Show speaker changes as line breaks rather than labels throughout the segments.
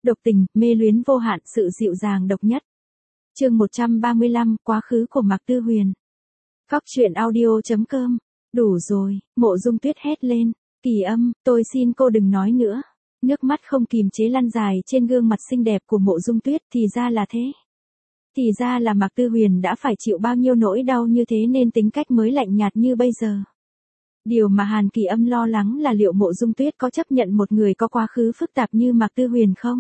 độc tình, mê luyến vô hạn, sự dịu dàng độc nhất. Chương 135, quá khứ của Mạc Tư Huyền. Góc truyện audio.com. Đủ rồi, Mộ Dung Tuyết hét lên. Kỳ Âm, tôi xin cô đừng nói nữa. Nước mắt không kìm chế lăn dài trên gương mặt xinh đẹp của Mộ Dung Tuyết, thì ra là thế. Thì ra là Mạc Tư Huyền đã phải chịu bao nhiêu nỗi đau như thế nên tính cách mới lạnh nhạt như bây giờ. Điều mà Hàn Kỳ Âm lo lắng là liệu Mộ Dung Tuyết có chấp nhận một người có quá khứ phức tạp như Mạc Tư Huyền không?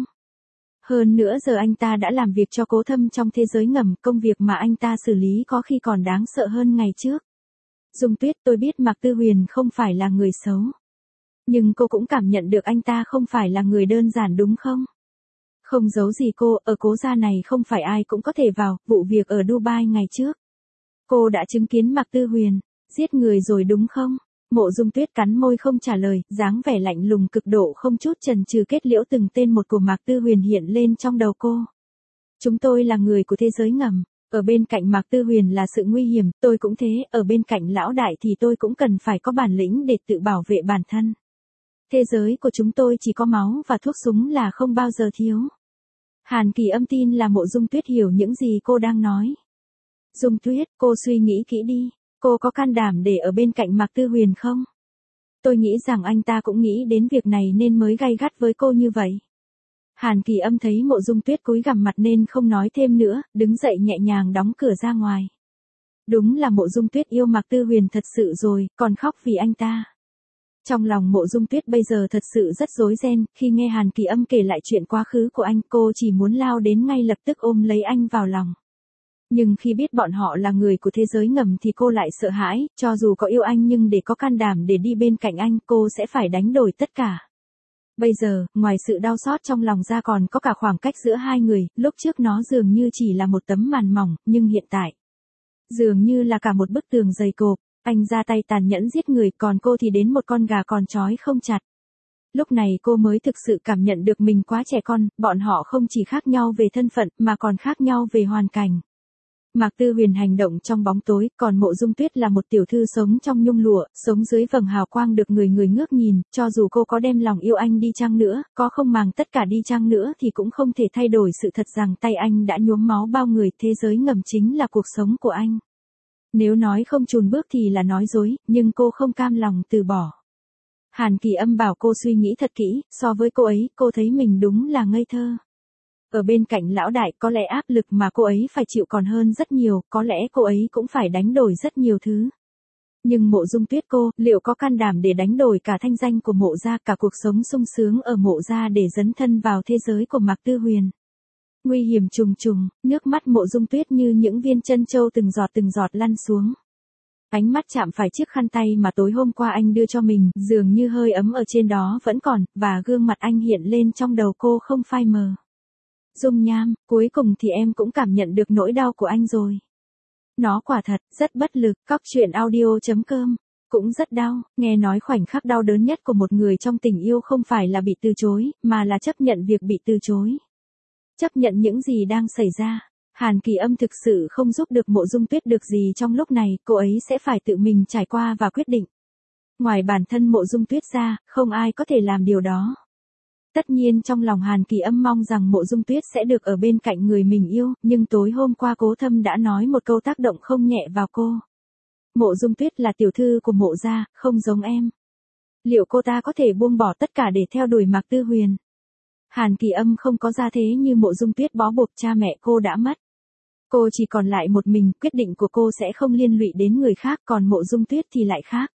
Hơn nữa giờ anh ta đã làm việc cho Cố Thâm trong thế giới ngầm, công việc mà anh ta xử lý có khi còn đáng sợ hơn ngày trước. Dung Tuyết, tôi biết Mạc Tư Huyền không phải là người xấu. Nhưng cô cũng cảm nhận được anh ta không phải là người đơn giản đúng không? Không giấu gì cô, ở Cố gia này không phải ai cũng có thể vào, vụ việc ở Dubai ngày trước. Cô đã chứng kiến Mạc Tư Huyền giết người rồi đúng không? Mộ Dung Tuyết cắn môi không trả lời, dáng vẻ lạnh lùng cực độ không chút chần chừ kết liễu từng tên một của Mạc Tư Huyền hiện lên trong đầu cô. Chúng tôi là người của thế giới ngầm, ở bên cạnh Mạc Tư Huyền là sự nguy hiểm, tôi cũng thế, ở bên cạnh lão đại thì tôi cũng cần phải có bản lĩnh để tự bảo vệ bản thân. Thế giới của chúng tôi chỉ có máu và thuốc súng là không bao giờ thiếu. Hàn Kỳ Âm tin là Mộ Dung Tuyết hiểu những gì cô đang nói. Dung Tuyết, cô suy nghĩ kỹ đi. Cô có can đảm để ở bên cạnh Mạc Tư Huyền không? Tôi nghĩ rằng anh ta cũng nghĩ đến việc này nên mới gay gắt với cô như vậy. Hàn Kỳ Âm thấy Mộ Dung Tuyết cúi gằm mặt nên không nói thêm nữa, đứng dậy nhẹ nhàng đóng cửa ra ngoài. Đúng là Mộ Dung Tuyết yêu Mạc Tư Huyền thật sự rồi, còn khóc vì anh ta. Trong lòng Mộ Dung Tuyết bây giờ thật sự rất rối ren, khi nghe Hàn Kỳ Âm kể lại chuyện quá khứ của anh, cô chỉ muốn lao đến ngay lập tức ôm lấy anh vào lòng. Nhưng khi biết bọn họ là người của thế giới ngầm thì cô lại sợ hãi, cho dù có yêu anh nhưng để có can đảm để đi bên cạnh anh cô sẽ phải đánh đổi tất cả. Bây giờ, ngoài sự đau xót trong lòng ra còn có cả khoảng cách giữa hai người, lúc trước nó dường như chỉ là một tấm màn mỏng, nhưng hiện tại dường như là cả một bức tường dày cộp, anh ra tay tàn nhẫn giết người còn cô thì đến một con gà còn trói không chặt. Lúc này cô mới thực sự cảm nhận được mình quá trẻ con, bọn họ không chỉ khác nhau về thân phận mà còn khác nhau về hoàn cảnh. Mạc Tư Huyền hành động trong bóng tối, còn Mộ Dung Tuyết là một tiểu thư sống trong nhung lụa, sống dưới vầng hào quang được người người ngước nhìn, cho dù cô có đem lòng yêu anh đi chăng nữa, có không màng tất cả đi chăng nữa thì cũng không thể thay đổi sự thật rằng tay anh đã nhuốm máu bao người, thế giới ngầm chính là cuộc sống của anh. Nếu nói không chùn bước thì là nói dối, nhưng cô không cam lòng từ bỏ. Hàn Kỳ Âm bảo cô suy nghĩ thật kỹ, so với cô ấy, cô thấy mình đúng là ngây thơ. Ở bên cạnh lão đại có lẽ áp lực mà cô ấy phải chịu còn hơn rất nhiều, có lẽ cô ấy cũng phải đánh đổi rất nhiều thứ. Nhưng Mộ Dung Tuyết cô, liệu có can đảm để đánh đổi cả thanh danh của Mộ gia, cả cuộc sống sung sướng ở Mộ gia để dấn thân vào thế giới của Mạc Tư Huyền? Nguy hiểm trùng trùng, nước mắt Mộ Dung Tuyết như những viên trân châu từng giọt lăn xuống. Ánh mắt chạm phải chiếc khăn tay mà tối hôm qua anh đưa cho mình, dường như hơi ấm ở trên đó vẫn còn, và gương mặt anh hiện lên trong đầu cô không phai mờ. Dung Nham, cuối cùng thì em cũng cảm nhận được nỗi đau của anh rồi. Nó quả thật, rất bất lực, góc truyện audio.com. Cũng rất đau, nghe nói khoảnh khắc đau đớn nhất của một người trong tình yêu không phải là bị từ chối, mà là chấp nhận việc bị từ chối. Chấp nhận những gì đang xảy ra. Hàn Kỳ Âm thực sự không giúp được Mộ Dung Tuyết được gì trong lúc này, cô ấy sẽ phải tự mình trải qua và quyết định. Ngoài bản thân Mộ Dung Tuyết ra, không ai có thể làm điều đó. Tất nhiên trong lòng Hàn Kỳ Âm mong rằng Mộ Dung Tuyết sẽ được ở bên cạnh người mình yêu, nhưng tối hôm qua Cố Thâm đã nói một câu tác động không nhẹ vào cô. Mộ Dung Tuyết là tiểu thư của Mộ gia, không giống em. Liệu cô ta có thể buông bỏ tất cả để theo đuổi Mạc Tư Huyền? Hàn Kỳ Âm không có gia thế như Mộ Dung Tuyết bó buộc, cha mẹ cô đã mất. Cô chỉ còn lại một mình, quyết định của cô sẽ không liên lụy đến người khác, còn Mộ Dung Tuyết thì lại khác.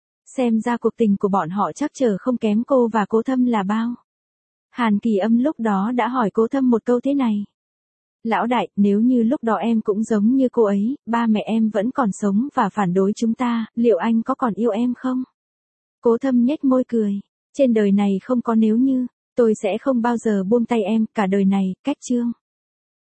Xem ra cuộc tình của bọn họ chắc chờ không kém cô và Cố Thâm là bao. Hàn Kỳ Âm lúc đó đã hỏi Cố Thâm một câu thế này. Lão đại, nếu như lúc đó em cũng giống như cô ấy, ba mẹ em vẫn còn sống và phản đối chúng ta, liệu anh có còn yêu em không? Cố Thâm nhếch môi cười. Trên đời này không có nếu như, tôi sẽ không bao giờ buông tay em, cả đời này, cách chương.